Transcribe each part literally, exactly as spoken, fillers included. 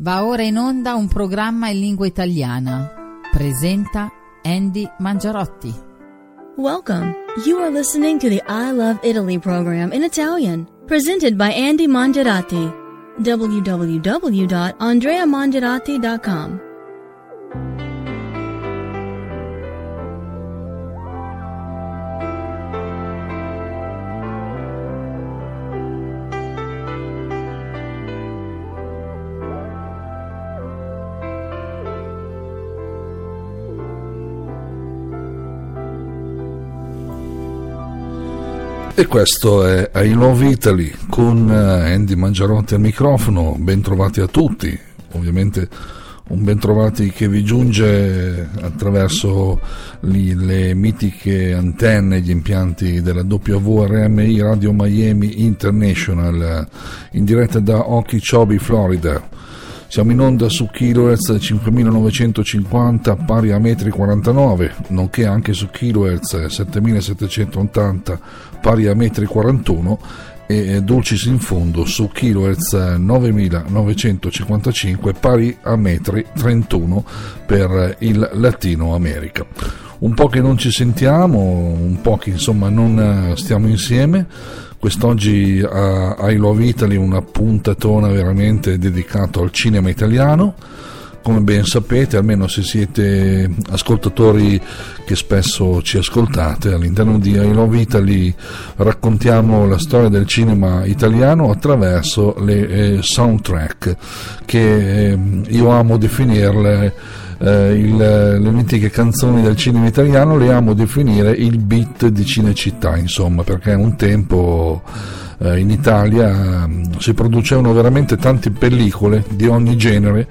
Va ora in onda un programma in lingua italiana. Presenta Andy Mangiarotti. Welcome. You are listening to the I Love Italy program in Italian, presented by Andy Mangiarotti. w w w dot andrea mangiarotti dot com. E questo è I Love Italy con Andy Mangiarotti al microfono. Bentrovati a tutti, ovviamente un bentrovati che vi giunge attraverso li, le mitiche antenne, gli impianti della W R M I Radio Miami International, in diretta da Okeechobee, Florida. Siamo in onda su kilohertz cinquemilanovecentocinquanta pari a metri quarantanove, nonché anche su kilohertz settemilasettecentottanta pari a metri quarantuno e dulcis in fondo su kilohertz novemilanovecentocinquantacinque pari a metri trentuno per il Latino America. Un po' che non ci sentiamo, un po' che insomma non stiamo insieme. Quest'oggi a I Love Italy una puntatona veramente dedicato al cinema italiano. Come ben sapete, almeno se siete ascoltatori che spesso ci ascoltate, all'interno di I Love Italy raccontiamo la storia del cinema italiano attraverso le eh, soundtrack, che eh, io amo definirle eh, il, le mitiche canzoni del cinema italiano, le amo definire il beat di Cinecittà, insomma, perché un tempo eh, in Italia eh, si producevano veramente tante pellicole di ogni genere,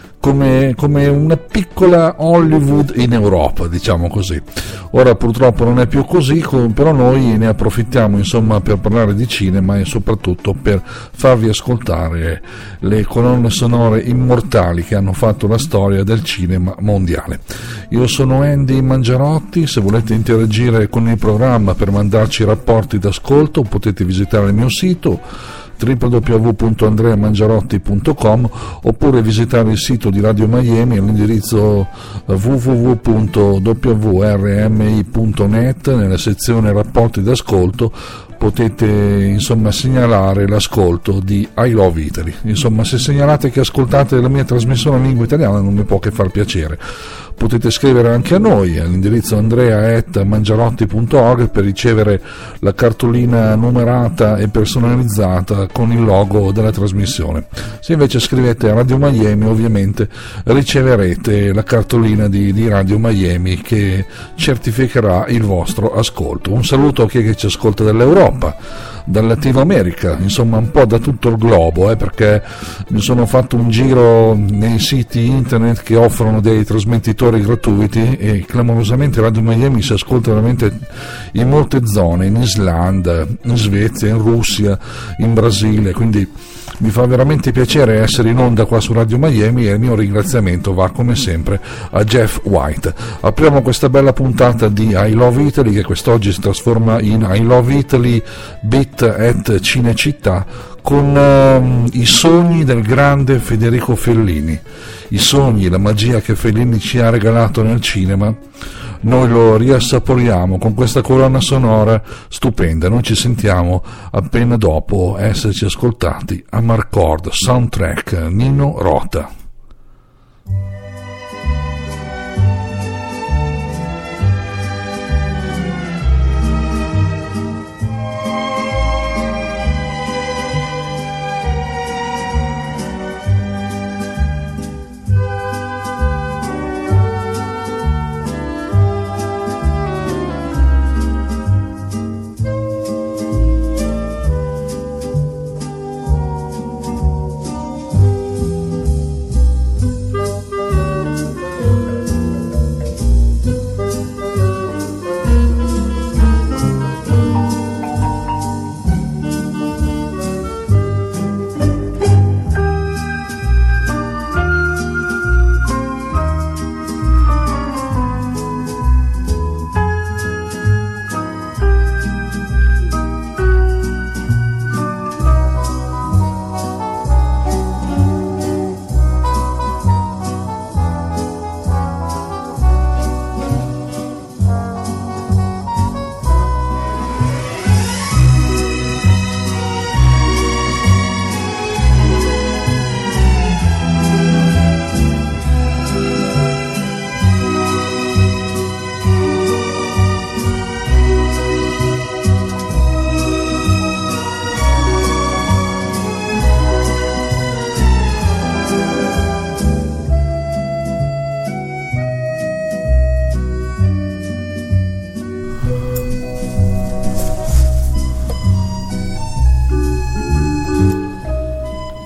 Come, come una piccola Hollywood in Europa, diciamo così. Ora purtroppo non è più così, però noi ne approfittiamo insomma per parlare di cinema e soprattutto per farvi ascoltare le colonne sonore immortali che hanno fatto la storia del cinema mondiale. Io sono Andy Mangiarotti. Se volete interagire con il programma per mandarci rapporti d'ascolto potete visitare il mio sito w w w punto andrea mangiarotti punto com oppure visitare il sito di Radio Miami all'indirizzo w w w punto w r m i punto net. Nella sezione rapporti d'ascolto potete insomma segnalare l'ascolto di I Love Italy. Insomma, se segnalate che ascoltate la mia trasmissione in lingua italiana non mi può che far piacere. Potete scrivere anche a noi all'indirizzo andrea at mangiarotti punto org per ricevere la cartolina numerata e personalizzata con il logo della trasmissione. Se invece scrivete a Radio Miami, ovviamente riceverete la cartolina di, di Radio Miami che certificherà il vostro ascolto. Un saluto a chi che ci ascolta dall'Europa, dal Latino America, insomma un po' da tutto il globo, eh, perché mi sono fatto un giro nei siti internet che offrono dei trasmettitori gratuiti e clamorosamente Radio Miami si ascolta veramente in molte zone, in Islanda, in Svezia, in Russia, in Brasile, quindi mi fa veramente piacere essere in onda qua su Radio Miami e il mio ringraziamento va come sempre a Jeff White. Apriamo questa bella puntata di I Love Italy che quest'oggi si trasforma in I Love Italy Beat at Cinecittà con uh, i sogni del grande Federico Fellini, i sogni, la magia che Fellini ci ha regalato nel cinema. Noi lo riassaporiamo con questa colonna sonora stupenda. Noi ci sentiamo appena dopo esserci ascoltati a Marcord, soundtrack Nino Rota.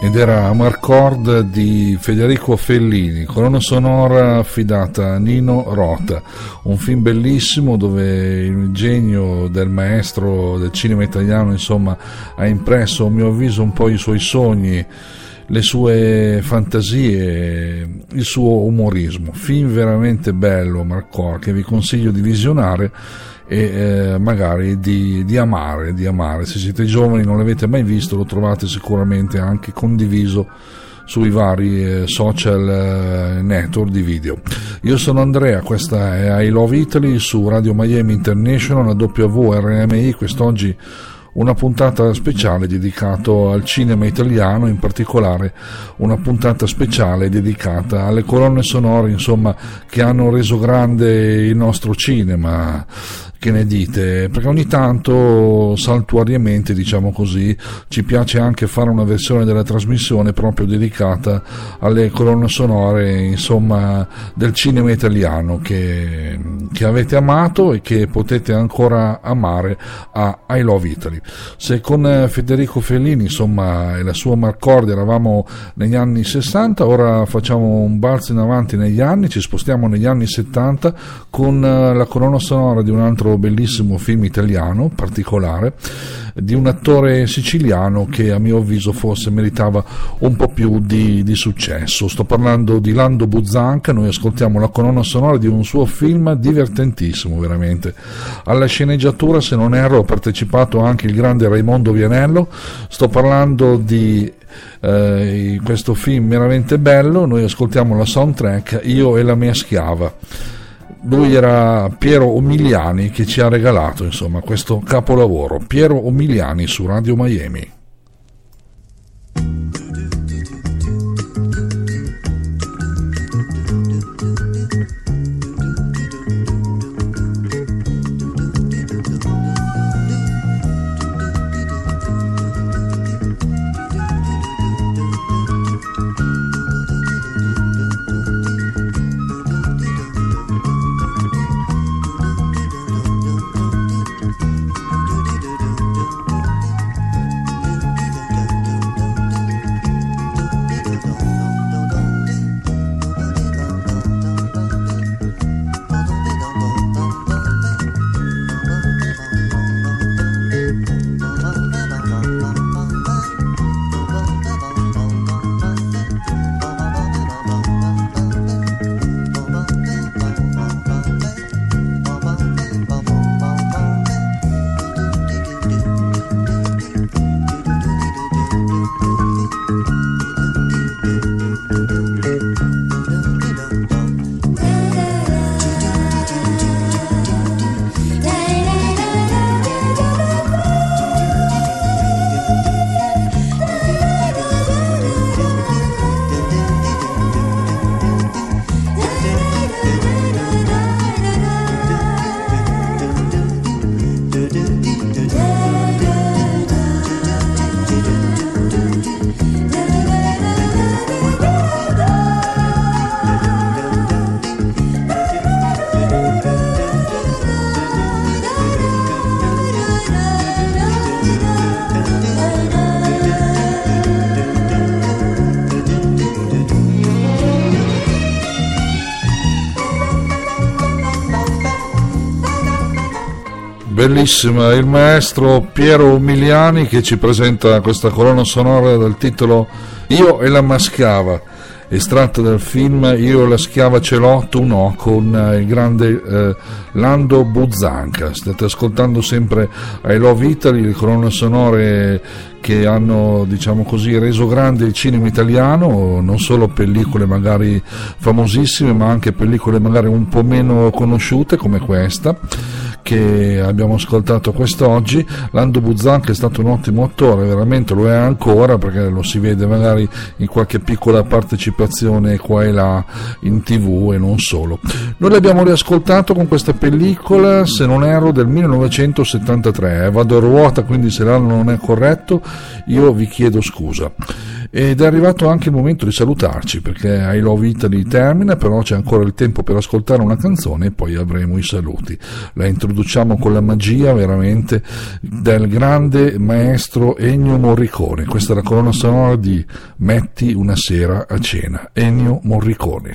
ed era Amarcord di Federico Fellini, colonna sonora affidata a Nino Rota, un film bellissimo dove il genio del maestro del cinema italiano insomma ha impresso a mio avviso un po' i suoi sogni, le sue fantasie, il suo umorismo. Film veramente bello, Amarcord, che vi consiglio di visionare e eh, magari di, di amare, di amare. Se siete giovani, non l'avete mai visto, lo trovate sicuramente anche condiviso sui vari eh, social eh, network di video. Io sono Andrea, questa è I Love Italy su Radio Miami International, la W R M I. Quest'oggi una puntata speciale dedicata al cinema italiano, in particolare una puntata speciale dedicata alle colonne sonore, insomma, che hanno reso grande il nostro cinema. Che ne dite? Perché ogni tanto, saltuariamente, diciamo così, ci piace anche fare una versione della trasmissione proprio dedicata alle colonne sonore, insomma, del cinema italiano che, che avete amato e che potete ancora amare a I Love Italy. Se con Federico Fellini, insomma, e la sua Amarcord eravamo negli anni sessanta, ora facciamo un balzo in avanti negli anni, ci spostiamo negli anni settanta con la colonna sonora di un altro bellissimo film italiano particolare, di un attore siciliano che a mio avviso forse meritava un po' più di, di successo. Sto parlando di Lando Buzzanca. Noi ascoltiamo la colonna sonora di un suo film divertentissimo, veramente. Alla sceneggiatura, se non erro, ha partecipato anche il grande Raimondo Vianello. Sto parlando di eh, questo film veramente bello. Noi ascoltiamo la soundtrack Io e la mia schiava. Lui era Piero Umiliani, che ci ha regalato insomma questo capolavoro. Piero Umiliani su Radio Miami. Bellissima, il maestro Piero Umiliani che ci presenta questa colonna sonora dal titolo Io e la maschiava, estratta dal film Io e la schiava ce l'ho, tu no, con il grande eh, Lando Buzzanca. State ascoltando sempre I Love Italy, le colonne sonore che hanno, diciamo così, reso grande il cinema italiano, non solo pellicole magari famosissime, ma anche pellicole magari un po' meno conosciute come questa che abbiamo ascoltato quest'oggi. Lando Buzzanca è stato un ottimo attore, veramente lo è ancora, perché lo si vede magari in qualche piccola partecipazione qua e là in tv e non solo. Noi l'abbiamo riascoltato con questa pellicola, se non erro, del millenovecentosettantatré, eh, vado a ruota, quindi se l'anno non è corretto io vi chiedo scusa. Ed è arrivato anche il momento di salutarci, perché I Love Italy termina, però c'è ancora il tempo per ascoltare una canzone e poi avremo i saluti. La introduciamo con la magia veramente del grande maestro Ennio Morricone. Questa è la colonna sonora di Metti una sera a cena, Ennio Morricone.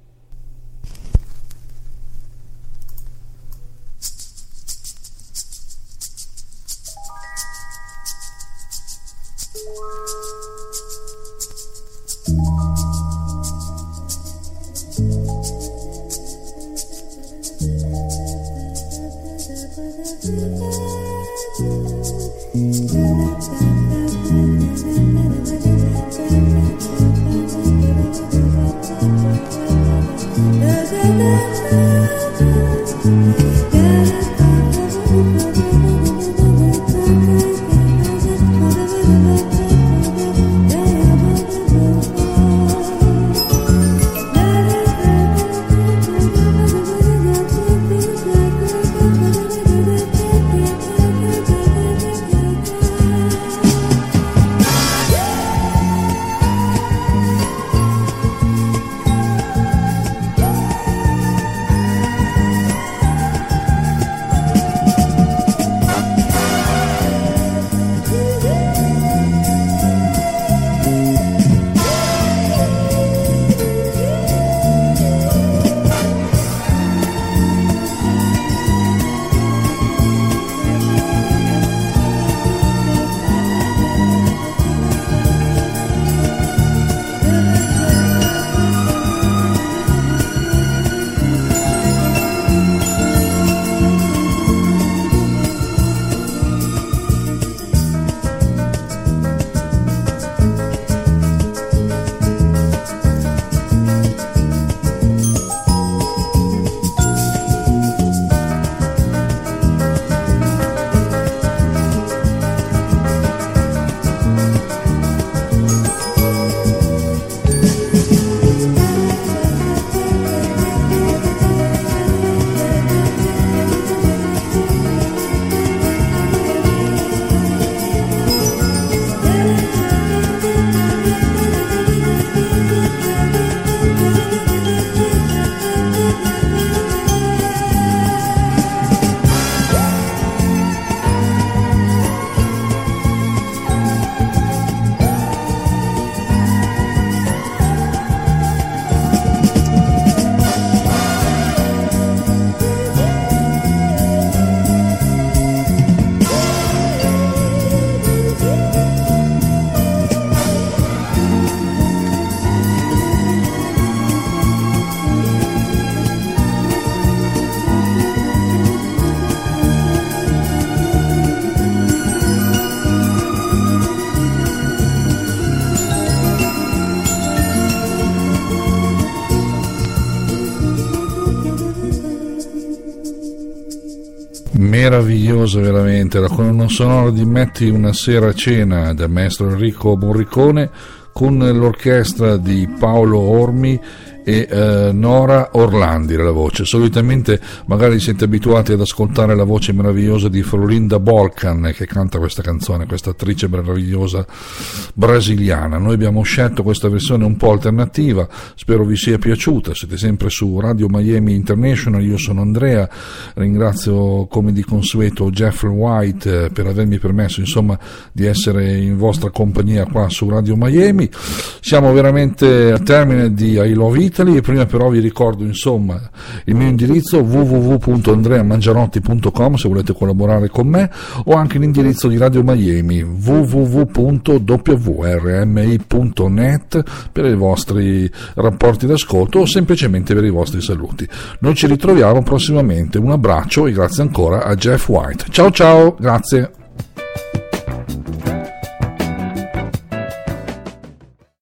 Meravigliosa veramente la colonna sonora di Metti una sera a cena del maestro Enrico Morricone, con l'orchestra di Paolo Ormi e eh, Nora Orlandi la voce. Solitamente magari siete abituati ad ascoltare la voce meravigliosa di Florinda Bolkan che canta questa canzone, questa attrice meravigliosa brasiliana. Noi abbiamo scelto questa versione un po' alternativa, spero vi sia piaciuta. Siete sempre su Radio Miami International, io sono Andrea, ringrazio come di consueto Jeffrey White per avermi permesso insomma di essere in vostra compagnia qua su Radio Miami. Siamo veramente al termine di I Love Italy e prima però vi ricordo insomma il mio indirizzo w w w punto andrea mangianotti punto com se volete collaborare con me, o anche l'indirizzo di Radio Miami w w w punto w r m i punto net per i vostri rapporti d'ascolto o semplicemente per i vostri saluti. Noi ci ritroviamo prossimamente, un abbraccio e grazie ancora a Jeff White. Ciao ciao, grazie.